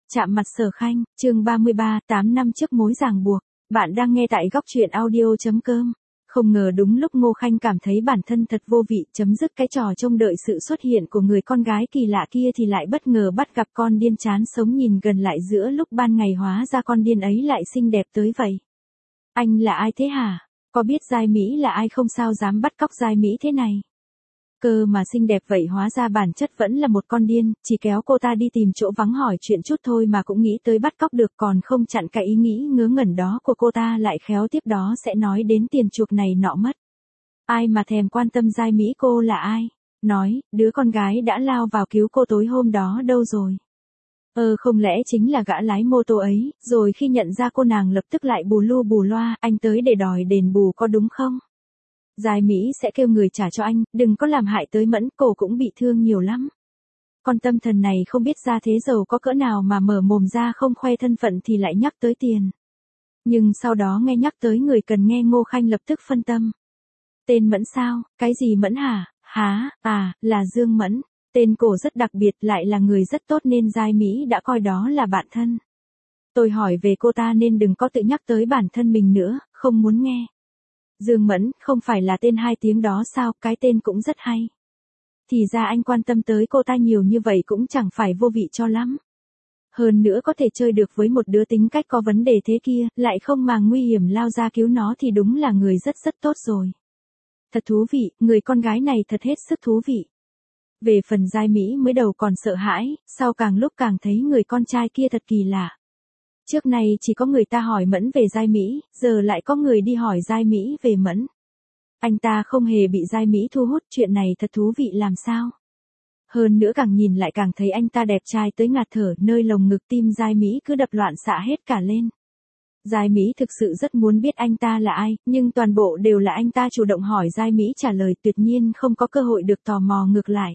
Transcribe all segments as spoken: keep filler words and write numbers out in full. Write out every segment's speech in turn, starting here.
Chạm mặt Sở Khanh, chương ba mươi ba, tám năm trước mối ràng buộc. Bạn đang nghe tại góc truyện audio.com. Không ngờ đúng lúc Ngô Khanh cảm thấy bản thân thật vô vị, chấm dứt cái trò trông đợi sự xuất hiện của người con gái kỳ lạ kia thì lại bất ngờ bắt gặp con điên chán sống nhìn gần lại giữa lúc ban ngày, hóa ra con điên ấy lại xinh đẹp tới vậy. Anh là ai thế hả? Có biết Giai Mỹ là ai không, sao dám bắt cóc Giai Mỹ thế này? Cơ mà xinh đẹp vậy hóa ra bản chất vẫn là một con điên, chỉ kéo cô ta đi tìm chỗ vắng hỏi chuyện chút thôi mà cũng nghĩ tới bắt cóc được, còn không chặn cái ý nghĩ ngớ ngẩn đó của cô ta lại khéo tiếp đó sẽ nói đến tiền chuộc này nọ mất. Ai mà thèm quan tâm Giai Mỹ cô là ai? Nói, đứa con gái đã lao vào cứu cô tối hôm đó đâu rồi? Ờ không lẽ chính là gã lái mô tô ấy, rồi khi nhận ra cô nàng lập tức lại bù lu bù loa, anh tới để đòi đền bù có đúng không? Giai Mỹ sẽ kêu người trả cho anh, đừng có làm hại tới Mẫn, cổ cũng bị thương nhiều lắm. Con tâm thần này không biết ra thế giàu có cỡ nào mà mở mồm ra không khoe thân phận thì lại nhắc tới tiền. Nhưng sau đó nghe nhắc tới người cần nghe, Ngô Khanh lập tức phân tâm. Tên Mẫn sao? Cái gì Mẫn hả? Hả? À, là Dương Mẫn. Tên cổ rất đặc biệt, lại là người rất tốt nên Giai Mỹ đã coi đó là bạn thân. Tôi hỏi về cô ta nên đừng có tự nhắc tới bản thân mình nữa, không muốn nghe. Dương Mẫn, không phải là tên hai tiếng đó sao, cái tên cũng rất hay. Thì ra anh quan tâm tới cô ta nhiều như vậy cũng chẳng phải vô vị cho lắm. Hơn nữa có thể chơi được với một đứa tính cách có vấn đề thế kia, lại không màng nguy hiểm lao ra cứu nó thì đúng là người rất rất tốt rồi. Thật thú vị, người con gái này thật hết sức thú vị. Về phần Giai Mỹ mới đầu còn sợ hãi, sau càng lúc càng thấy người con trai kia thật kỳ lạ. Trước này chỉ có người ta hỏi Mẫn về Giai Mỹ, giờ lại có người đi hỏi Giai Mỹ về Mẫn. Anh ta không hề bị Giai Mỹ thu hút, chuyện này thật thú vị làm sao. Hơn nữa càng nhìn lại càng thấy anh ta đẹp trai tới ngạt thở, nơi lồng ngực tim Giai Mỹ cứ đập loạn xạ hết cả lên. Giai Mỹ thực sự rất muốn biết anh ta là ai, nhưng toàn bộ đều là anh ta chủ động hỏi Giai Mỹ trả lời, tuyệt nhiên không có cơ hội được tò mò ngược lại.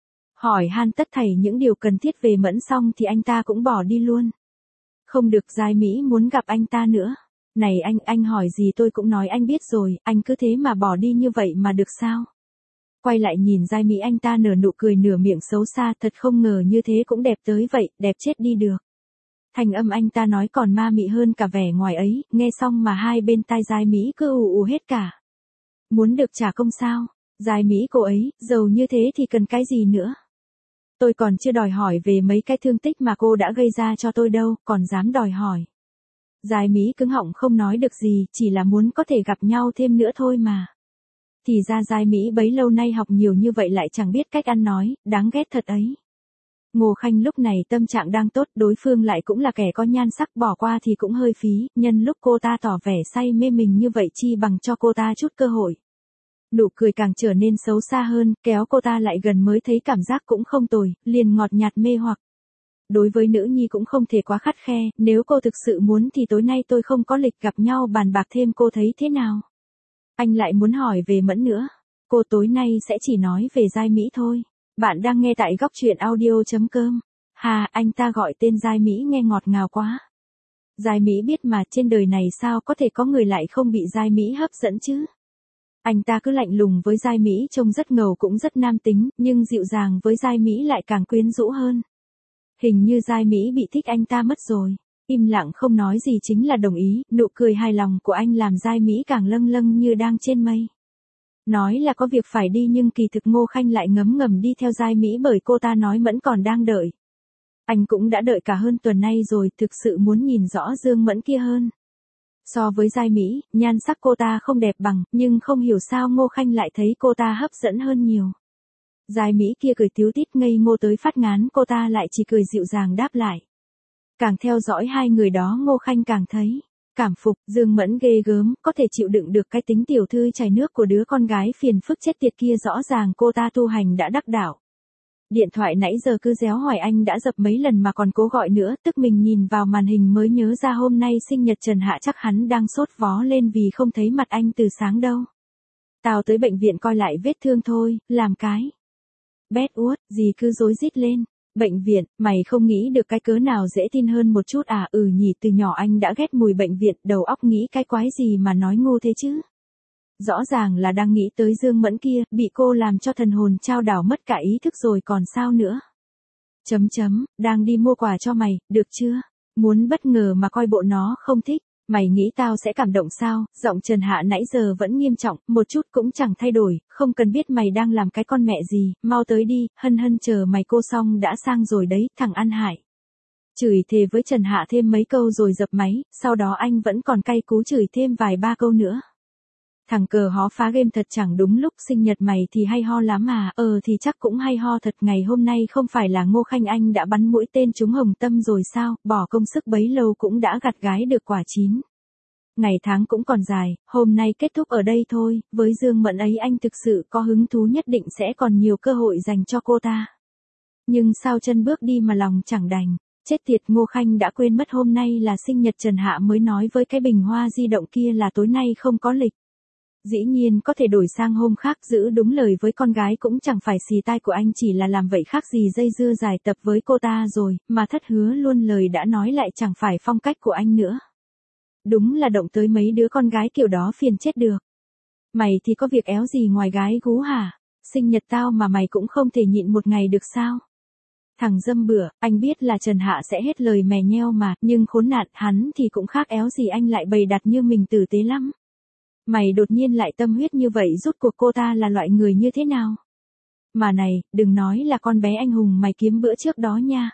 Hỏi han tất thảy những điều cần thiết về Mẫn xong thì anh ta cũng bỏ đi luôn. Không được, Giai Mỹ muốn gặp anh ta nữa. Này anh, anh hỏi gì tôi cũng nói anh biết rồi, anh cứ thế mà bỏ đi như vậy mà được sao? Quay lại nhìn Giai Mỹ, anh ta nở nụ cười nửa miệng xấu xa, thật không ngờ như thế cũng đẹp tới vậy, đẹp chết đi được. Thành âm anh ta nói còn ma mị hơn cả vẻ ngoài ấy, nghe xong mà hai bên tai Giai Mỹ cứ ù ù hết cả. Muốn được trả công sao? Giai Mỹ cô ấy, giàu như thế thì cần cái gì nữa? Tôi còn chưa đòi hỏi về mấy cái thương tích mà cô đã gây ra cho tôi đâu, còn dám đòi hỏi. Giai Mỹ cứng họng không nói được gì, chỉ là muốn có thể gặp nhau thêm nữa thôi mà. Thì ra Giai Mỹ bấy lâu nay học nhiều như vậy lại chẳng biết cách ăn nói, đáng ghét thật ấy. Ngô Khanh lúc này tâm trạng đang tốt, đối phương lại cũng là kẻ có nhan sắc, bỏ qua thì cũng hơi phí, nhân lúc cô ta tỏ vẻ say mê mình như vậy chi bằng cho cô ta chút cơ hội. Nụ cười càng trở nên xấu xa hơn, kéo cô ta lại gần mới thấy cảm giác cũng không tồi, liền ngọt nhạt mê hoặc. Đối với nữ nhi cũng không thể quá khắt khe, nếu cô thực sự muốn thì tối nay tôi không có lịch gặp nhau bàn bạc thêm, cô thấy thế nào? Anh lại muốn hỏi về Mẫn nữa. Cô tối nay sẽ chỉ nói về Giai Mỹ thôi. Bạn đang nghe tại góc truyện audio.com. Hà, anh ta gọi tên Giai Mỹ nghe ngọt ngào quá. Giai Mỹ biết mà, trên đời này sao có thể có người lại không bị Giai Mỹ hấp dẫn chứ? Anh ta cứ lạnh lùng với Giai Mỹ, trông rất ngầu cũng rất nam tính, nhưng dịu dàng với Giai Mỹ lại càng quyến rũ hơn. Hình như Giai Mỹ bị thích anh ta mất rồi. Im lặng không nói gì chính là đồng ý, nụ cười hài lòng của anh làm Giai Mỹ càng lâng lâng như đang trên mây. Nói là có việc phải đi nhưng kỳ thực Ngô Khanh lại ngấm ngầm đi theo Giai Mỹ bởi cô ta nói Mẫn còn đang đợi. Anh cũng đã đợi cả hơn tuần nay rồi, thực sự muốn nhìn rõ Dương Mẫn kia hơn. So với Giai Mỹ, nhan sắc cô ta không đẹp bằng, nhưng không hiểu sao Ngô Khanh lại thấy cô ta hấp dẫn hơn nhiều. Giai Mỹ kia cười tíu tít ngây ngô tới phát ngán, cô ta lại chỉ cười dịu dàng đáp lại. Càng theo dõi hai người đó Ngô Khanh càng thấy cảm phục, Dương Mẫn ghê gớm, có thể chịu đựng được cái tính tiểu thư chảy nước của đứa con gái phiền phức chết tiệt kia, rõ ràng cô ta tu hành đã đắc đạo. Điện thoại nãy giờ cứ réo hỏi anh đã dập mấy lần mà còn cố gọi nữa, tức mình nhìn vào màn hình mới nhớ ra hôm nay sinh nhật Trần Hạ, chắc hắn đang sốt vó lên vì không thấy mặt anh từ sáng đâu. Tao tới bệnh viện coi lại vết thương thôi, làm cái. Bét uất, gì cứ rối rít lên. Bệnh viện, mày không nghĩ được cái cớ nào dễ tin hơn một chút à? Ừ nhỉ, từ nhỏ anh đã ghét mùi bệnh viện, đầu óc nghĩ cái quái gì mà nói ngu thế chứ. Rõ ràng là đang nghĩ tới Dương Mẫn kia, bị cô làm cho thần hồn chao đảo mất cả ý thức rồi còn sao nữa. Chấm chấm, đang đi mua quà cho mày, được chưa? Muốn bất ngờ mà coi bộ nó không thích. Mày nghĩ tao sẽ cảm động sao? Giọng Trần Hạ nãy giờ vẫn nghiêm trọng, một chút cũng chẳng thay đổi, không cần biết mày đang làm cái con mẹ gì, mau tới đi, hân hân chờ mày cô xong đã sang rồi đấy, thằng ăn hại. Chửi thề với Trần Hạ thêm mấy câu rồi dập máy, sau đó anh vẫn còn cay cú chửi thêm vài ba câu nữa. Thằng cờ hó phá game thật chẳng đúng lúc, sinh nhật mày thì hay ho lắm à, ờ thì chắc cũng hay ho thật, ngày hôm nay không phải là Ngô Khanh anh đã bắn mũi tên trúng hồng tâm rồi sao, bỏ công sức bấy lâu cũng đã gặt gái được quả chín. Ngày tháng cũng còn dài, hôm nay kết thúc ở đây thôi, với Dương Mẫn ấy anh thực sự có hứng thú nhất định sẽ còn nhiều cơ hội dành cho cô ta. Nhưng sao chân bước đi mà lòng chẳng đành, chết tiệt, Ngô Khanh đã quên mất hôm nay là sinh nhật Trần Hạ mới nói với cái bình hoa di động kia là tối nay không có lịch. Dĩ nhiên có thể đổi sang hôm khác, giữ đúng lời với con gái cũng chẳng phải xì tai của anh, chỉ là làm vậy khác gì dây dưa dài tập với cô ta rồi, mà thất hứa luôn lời đã nói lại chẳng phải phong cách của anh nữa. Đúng là động tới mấy đứa con gái kiểu đó phiền chết được. Mày thì có việc éo gì ngoài gái gú hả? Sinh nhật tao mà mày cũng không thể nhịn một ngày được sao? Thằng dâm bữa, anh biết là Trần Hạ sẽ hết lời mè nheo mà, nhưng khốn nạn, hắn thì cũng khác éo gì anh lại bày đặt như mình tử tế lắm. Mày đột nhiên lại tâm huyết như vậy, rút cuộc cô ta là loại người như thế nào? Mà này, đừng nói là con bé anh hùng mày kiếm bữa trước đó nha.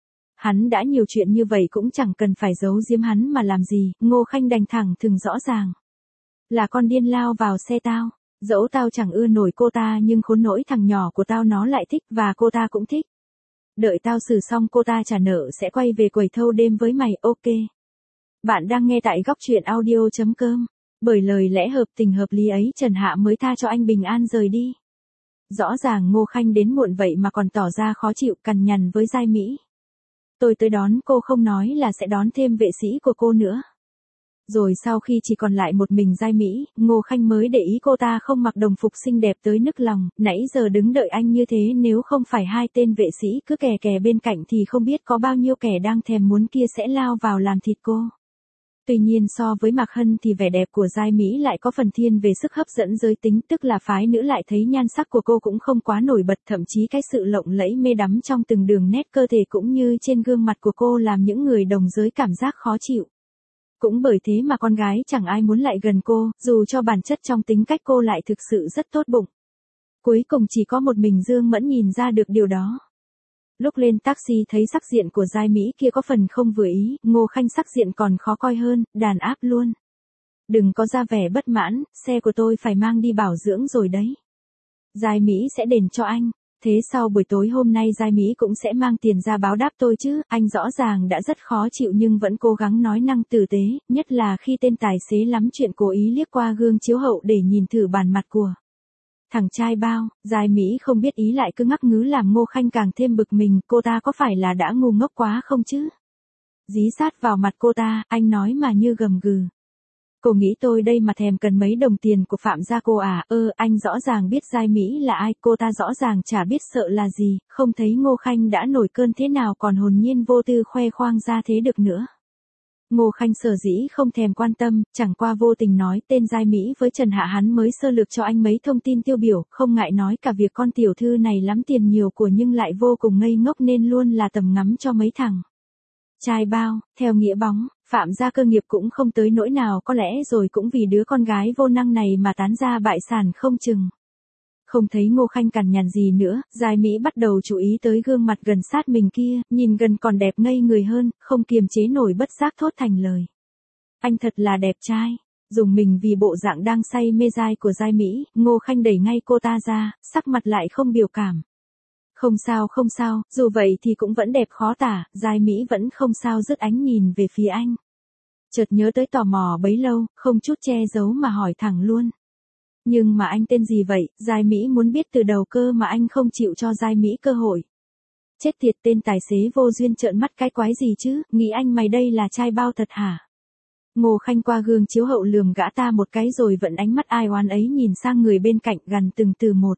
Hắn đã nhiều chuyện như vậy cũng chẳng cần phải giấu giếm hắn mà làm gì, Ngô Khanh đành thẳng thừng rõ ràng. Là con điên lao vào xe tao, dẫu tao chẳng ưa nổi cô ta nhưng khốn nỗi thằng nhỏ của tao nó lại thích và cô ta cũng thích. Đợi tao xử xong cô ta trả nợ sẽ quay về quẩy thâu đêm với mày, ok. Bạn đang nghe tại góc truyện audio chấm com. Bởi lời lẽ hợp tình hợp lý ấy Trần Hạ mới tha cho anh bình an rời đi. Rõ ràng Ngô Khanh đến muộn vậy mà còn tỏ ra khó chịu, cằn nhằn với Giai Mỹ. Tôi tới đón cô không nói là sẽ đón thêm vệ sĩ của cô nữa. Rồi sau khi chỉ còn lại một mình Giai Mỹ, Ngô Khanh mới để ý cô ta không mặc đồng phục xinh đẹp tới nức lòng, nãy giờ đứng đợi anh như thế, nếu không phải hai tên vệ sĩ cứ kè kè bên cạnh thì không biết có bao nhiêu kẻ đang thèm muốn kia sẽ lao vào làm thịt cô. Tuy nhiên so với Mạc Hân thì vẻ đẹp của Giai Mỹ lại có phần thiên về sức hấp dẫn giới tính, tức là phái nữ lại thấy nhan sắc của cô cũng không quá nổi bật, thậm chí cái sự lộng lẫy mê đắm trong từng đường nét cơ thể cũng như trên gương mặt của cô làm những người đồng giới cảm giác khó chịu. Cũng bởi thế mà con gái chẳng ai muốn lại gần cô, dù cho bản chất trong tính cách cô lại thực sự rất tốt bụng. Cuối cùng chỉ có một mình Dương Mẫn nhìn ra được điều đó. Lúc lên taxi thấy sắc diện của Giai Mỹ kia có phần không vừa ý, Ngô Khanh sắc diện còn khó coi hơn, đàn áp luôn. Đừng có ra vẻ bất mãn, xe của tôi phải mang đi bảo dưỡng rồi đấy. Giai Mỹ sẽ đền cho anh. Thế sau buổi tối hôm nay Giai Mỹ cũng sẽ mang tiền ra báo đáp tôi chứ, anh rõ ràng đã rất khó chịu nhưng vẫn cố gắng nói năng tử tế, nhất là khi tên tài xế lắm chuyện cố ý liếc qua gương chiếu hậu để nhìn thử bản mặt của thằng trai bao. Giai Mỹ không biết ý lại cứ ngắc ngứ làm Ngô Khanh càng thêm bực mình, cô ta có phải là đã ngu ngốc quá không chứ? Dí sát vào mặt cô ta, anh nói mà như gầm gừ. Cô nghĩ tôi đây mà thèm cần mấy đồng tiền của Phạm gia cô à? Ơ, anh rõ ràng biết Giai Mỹ là ai, cô ta rõ ràng chả biết sợ là gì, không thấy Ngô Khanh đã nổi cơn thế nào còn hồn nhiên vô tư khoe khoang ra thế được nữa. Ngô Khanh sở dĩ không thèm quan tâm, chẳng qua vô tình nói tên Giai Mỹ với Trần Hạ, hắn mới sơ lược cho anh mấy thông tin tiêu biểu, không ngại nói cả việc con tiểu thư này lắm tiền nhiều của nhưng lại vô cùng ngây ngốc nên luôn là tầm ngắm cho mấy thằng trai bao. Theo nghĩa bóng, Phạm gia cơ nghiệp cũng không tới nỗi nào, có lẽ rồi cũng vì đứa con gái vô năng này mà tán ra bại sản không chừng. Không thấy Ngô Khanh cằn nhằn gì nữa, Giai Mỹ bắt đầu chú ý tới gương mặt gần sát mình kia, nhìn gần còn đẹp ngây người hơn, không kiềm chế nổi bất giác thốt thành lời. Anh thật là đẹp trai. Dùng mình vì bộ dạng đang say mê dai của Giai Mỹ, Ngô Khanh đẩy ngay cô ta ra, sắc mặt lại không biểu cảm. Không sao không sao, dù vậy thì cũng vẫn đẹp khó tả, Giai Mỹ vẫn không sao dứt ánh nhìn về phía anh. Chợt nhớ tới tò mò bấy lâu, không chút che giấu mà hỏi thẳng luôn. Nhưng mà anh tên gì vậy? Giai Mỹ muốn biết từ đầu cơ mà anh không chịu cho Giai Mỹ cơ hội. Chết tiệt, tên tài xế vô duyên trợn mắt cái quái gì chứ, nghĩ anh mày đây là trai bao thật hả? Ngô Khanh qua gương chiếu hậu lườm gã ta một cái rồi vận ánh mắt ai oán ấy nhìn sang người bên cạnh gằn từng từ một.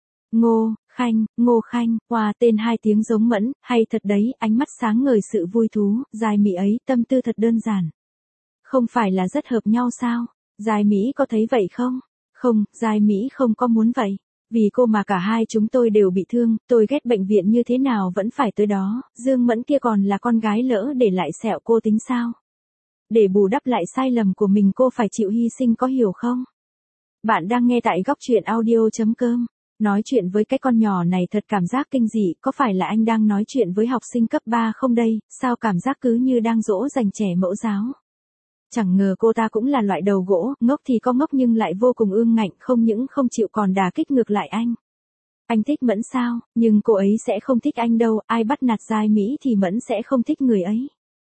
Ngô Khanh, Ngô Khanh, hòa tên hai tiếng giống Mẫn, hay thật đấy, ánh mắt sáng ngời sự vui thú, Giai Mỹ ấy tâm tư thật đơn giản. Không phải là rất hợp nhau sao? Giai Mỹ có thấy vậy không? Không, Giai Mỹ không có muốn vậy. Vì cô mà cả hai chúng tôi đều bị thương, tôi ghét bệnh viện như thế nào vẫn phải tới đó, Dương Mẫn kia còn là con gái lỡ để lại sẹo cô tính sao? Để bù đắp lại sai lầm của mình cô phải chịu hy sinh có hiểu không? Bạn đang nghe tại góc truyện audio.com. Nói chuyện với cái con nhỏ này thật cảm giác kinh dị, có phải là anh đang nói chuyện với học sinh cấp ba không đây, sao cảm giác cứ như đang dỗ dành trẻ mẫu giáo. Chẳng ngờ cô ta cũng là loại đầu gỗ, ngốc thì có ngốc nhưng lại vô cùng ương ngạnh, không những không chịu còn đả kích ngược lại anh. Anh thích Mẫn sao, nhưng cô ấy sẽ không thích anh đâu, ai bắt nạt Giai Mỹ thì Mẫn sẽ không thích người ấy.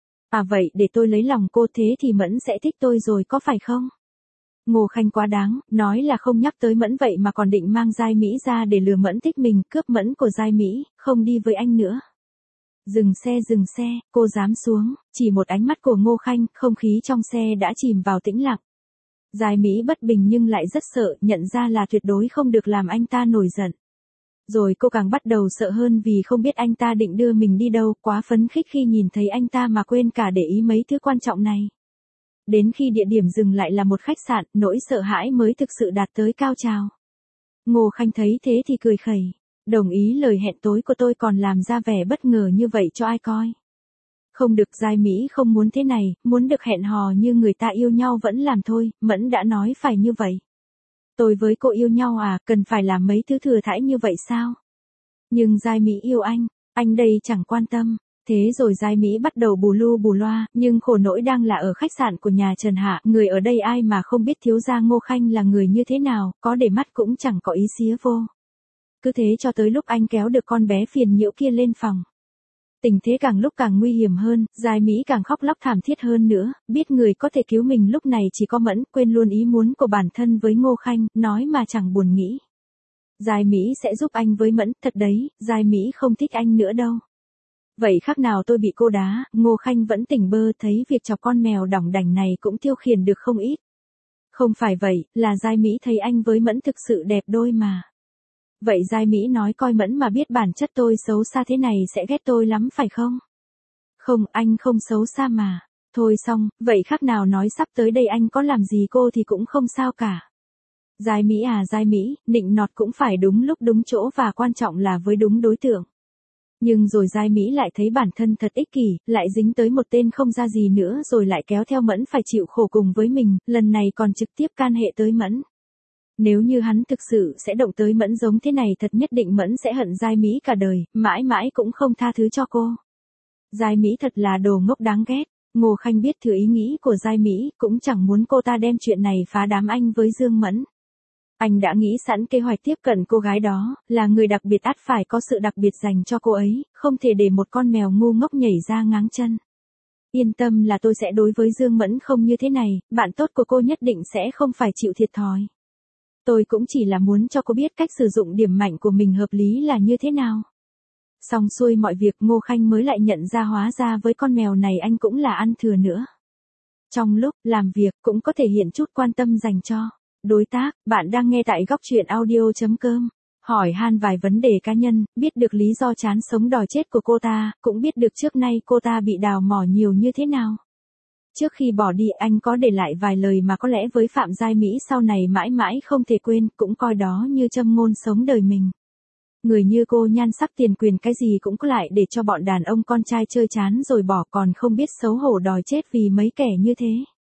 À vậy để tôi lấy lòng cô thế thì Mẫn sẽ thích tôi rồi có phải không? Ngô Khanh quá đáng, nói là không nhắc tới Mẫn vậy mà còn định mang Giai Mỹ ra để lừa Mẫn thích mình, cướp Mẫn của Giai Mỹ, không đi với anh nữa. Dừng xe dừng xe, cô dám xuống, chỉ một ánh mắt của Ngô Khanh, không khí trong xe đã chìm vào tĩnh lặng. Giai Mỹ bất bình nhưng lại rất sợ, nhận ra là tuyệt đối không được làm anh ta nổi giận. Rồi cô càng bắt đầu sợ hơn vì không biết anh ta định đưa mình đi đâu, quá phấn khích khi nhìn thấy anh ta mà quên cả để ý mấy thứ quan trọng này. Đến khi địa điểm dừng lại là một khách sạn, nỗi sợ hãi mới thực sự đạt tới cao trào. Ngô Khanh thấy thế thì cười khẩy, đồng ý lời hẹn tối của tôi còn làm ra vẻ bất ngờ như vậy cho ai coi. Không được, Giai Mỹ không muốn thế này, muốn được hẹn hò như người ta yêu nhau vẫn làm thôi, Mẫn đã nói phải như vậy. Tôi với cô yêu nhau à, cần phải làm mấy thứ thừa thãi như vậy sao? Nhưng Giai Mỹ yêu anh, anh đây chẳng quan tâm. Thế rồi Giai Mỹ bắt đầu bù lu bù loa, nhưng khổ nỗi đang là ở khách sạn của nhà Trần Hạ, người ở đây ai mà không biết thiếu gia Ngô Khanh là người như thế nào, có để mắt cũng chẳng có ý xía vô. Cứ thế cho tới lúc anh kéo được con bé phiền nhiễu kia lên phòng. Tình thế càng lúc càng nguy hiểm hơn, Giai Mỹ càng khóc lóc thảm thiết hơn nữa, biết người có thể cứu mình lúc này chỉ có Mẫn, quên luôn ý muốn của bản thân với Ngô Khanh, nói mà chẳng buồn nghĩ. Giai Mỹ sẽ giúp anh với Mẫn, thật đấy, Giai Mỹ không thích anh nữa đâu. Vậy khác nào tôi bị cô đá, Ngô Khanh vẫn tỉnh bơ, thấy việc chọc con mèo đỏng đảnh này cũng tiêu khiển được không ít. Không phải vậy, là Giai Mỹ thấy anh với Mẫn thực sự đẹp đôi mà. Vậy Giai Mỹ nói coi Mẫn mà biết bản chất tôi xấu xa thế này sẽ ghét tôi lắm phải không? Không, anh không xấu xa mà. Thôi xong, vậy khác nào nói sắp tới đây anh có làm gì cô thì cũng không sao cả. Giai Mỹ à Giai Mỹ, nịnh nọt cũng phải đúng lúc đúng chỗ và quan trọng là với đúng đối tượng. Nhưng rồi Giai Mỹ lại thấy bản thân thật ích kỷ, lại dính tới một tên không ra gì nữa rồi lại kéo theo Mẫn phải chịu khổ cùng với mình, lần này còn trực tiếp can hệ tới Mẫn. Nếu như hắn thực sự sẽ động tới Mẫn giống thế này thật nhất định Mẫn sẽ hận Giai Mỹ cả đời, mãi mãi cũng không tha thứ cho cô. Giai Mỹ thật là đồ ngốc đáng ghét, Ngô Khanh biết thử ý nghĩ của Giai Mỹ, cũng chẳng muốn cô ta đem chuyện này phá đám anh với Dương Mẫn. Anh đã nghĩ sẵn kế hoạch tiếp cận cô gái đó, là người đặc biệt ắt phải có sự đặc biệt dành cho cô ấy, không thể để một con mèo ngu ngốc nhảy ra ngáng chân. Yên tâm là tôi sẽ đối với Dương Mẫn không như thế này, bạn tốt của cô nhất định sẽ không phải chịu thiệt thòi. Tôi cũng chỉ là muốn cho cô biết cách sử dụng điểm mạnh của mình hợp lý là như thế nào. Xong xuôi mọi việc Ngô Khanh mới lại nhận ra hóa ra với con mèo này anh cũng là ăn thừa nữa. Trong lúc làm việc cũng có thể hiện chút quan tâm dành cho đối tác. Bạn đang nghe tại góc truyện audio.com. Hỏi han vài vấn đề cá nhân, biết được lý do chán sống đòi chết của cô ta, cũng biết được trước nay cô ta bị đào mỏ nhiều như thế nào. Trước khi bỏ đi anh có để lại vài lời mà có lẽ với Phạm Giai Mỹ sau này mãi mãi không thể quên, cũng coi đó như châm ngôn sống đời mình. Người như cô nhan sắc tiền quyền cái gì cũng có lại để cho bọn đàn ông con trai chơi chán rồi bỏ, còn không biết xấu hổ đòi chết vì mấy kẻ như thế.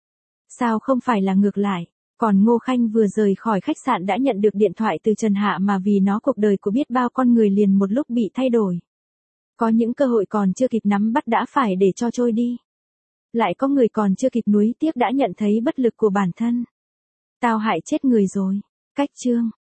Sao không phải là ngược lại? Còn Ngô Khanh vừa rời khỏi khách sạn đã nhận được điện thoại từ Trần Hạ mà vì nó cuộc đời của biết bao con người liền một lúc bị thay đổi. Có những cơ hội còn chưa kịp nắm bắt đã phải để cho trôi đi. Lại có người còn chưa kịp nuối tiếc đã nhận thấy bất lực của bản thân. Tao hại chết người rồi. Cách chương.